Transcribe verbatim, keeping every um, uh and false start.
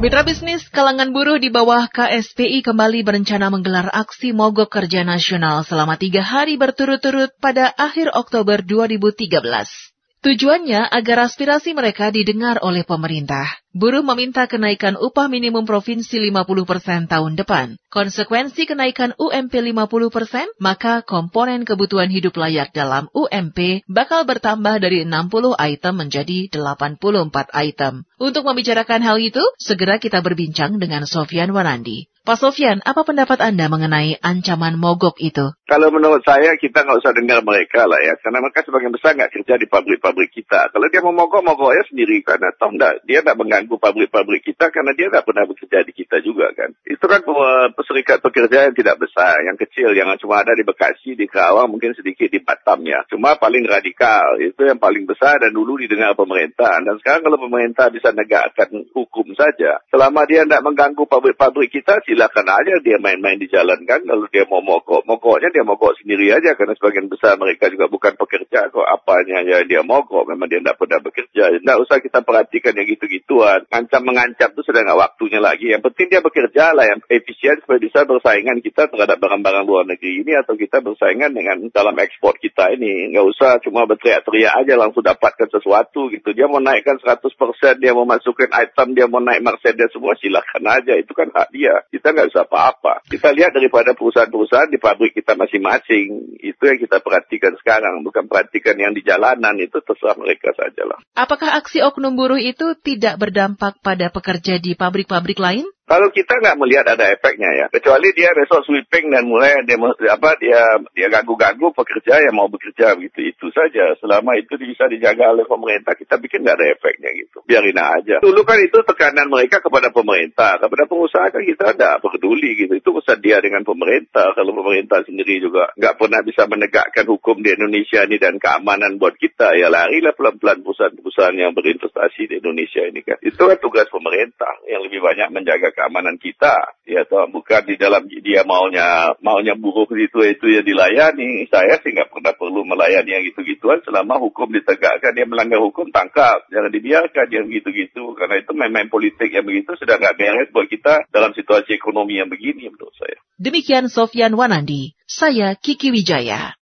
Mitra bisnis kalangan buruh di bawah K S P I kembali berencana menggelar aksi mogok kerja nasional selama tiga hari berturut-turut pada akhir Oktober dua ribu tiga belas. Tujuannya agar aspirasi mereka didengar oleh pemerintah. Buruh meminta kenaikan upah minimum provinsi lima puluh persen tahun depan. Konsekuensi kenaikan U M P lima puluh persen, maka komponen kebutuhan hidup layak dalam U M P bakal bertambah dari enam puluh item menjadi delapan puluh empat item. Untuk membicarakan hal itu, segera kita berbincang dengan Sofyan Wanandi. Pak Sofyan, apa pendapat Anda mengenai ancaman mogok itu? Kalau menurut saya, kita nggak usah dengar mereka lah ya. Karena mereka sebagian besar nggak kerja di pabrik-pabrik kita. Kalau dia mau mogok, mogoknya sendiri. Karena toh enggak, dia nggak mengganggu pabrik-pabrik kita karena dia nggak pernah bekerja di kita juga kan. Itu kan serikat pekerja yang tidak besar, yang kecil, yang cuma ada di Bekasi, di Kerawang, mungkin sedikit di Batam ya. Cuma paling radikal, itu yang paling besar dan dulu didengar pemerintah. Dan sekarang kalau pemerintah bisa negakkan hukum saja, selama dia tidak mengganggu pabrik-pabrik kita, silakan aja dia main-main di jalan kan. Kalau dia mau mogok, mogoknya dia mogok sendiri aja karena sebagian besar mereka juga bukan pekerja kok. Apanya ya dia mogok, memang dia tidak pernah bekerja. Tidak usah kita perhatikan yang gitu-gituan. Ngancam-mengancam itu sudah nggak waktunya lagi. Yang penting dia bekerja lah yang efisien supaya bisa bersaingan kita terhadap barang-barang luar negeri ini atau kita bersaingan dengan dalam ekspor kita ini. Nggak usah cuma berteriak-teriak aja langsung dapatkan sesuatu gitu. Dia mau naikkan seratus persen, dia mau masukin item, dia mau naik Mercedes semua silakan aja. Itu kan hak dia. Kita nggak usah apa-apa. Kita lihat daripada perusahaan-perusahaan di pabrik kita masing-masing. Itu yang kita perhatikan sekarang. Bukan perhatikan yang di jalanan. Itu terserah mereka sajalah. Apakah aksi oknum buruh itu tidak berdampak pada pekerja di pabrik-pabrik lain? Kalau kita nggak melihat ada efeknya ya, kecuali dia besok sweeping dan mulai demo, apa dia dia ganggu-ganggu pekerja yang mau bekerja begitu itu saja. Selama itu bisa dijaga oleh pemerintah, kita bikin nggak ada efeknya gitu. Biarin aja. Dulu kan itu tekanan mereka kepada pemerintah, kepada pengusaha kan kita nggak peduli gitu. Itu urusan dia dengan pemerintah. Kalau pemerintah sendiri juga nggak pernah bisa menegakkan hukum di Indonesia ini dan keamanan buat kita, ya larilah pelan-pelan perusahaan-perusahaan yang berinvestasi di Indonesia ini kan. Itu kan tugas pemerintah yang lebih banyak menjaga keamanan kita, ya toh bukan di dalam dia maunya maunya buruh itu itu ya dilayani. Saya sih nggak pernah perlu melayani yang gitu-gituan selama hukum ditegakkan. Dia melanggar hukum tangkap, jangan dibiarkan yang gitu-gitu karena itu main-main politik yang begitu sudah nggak beres buat kita dalam situasi ekonomi yang begini menurut saya. Demikian Sofyan Wanandi, saya Kiki Wijaya.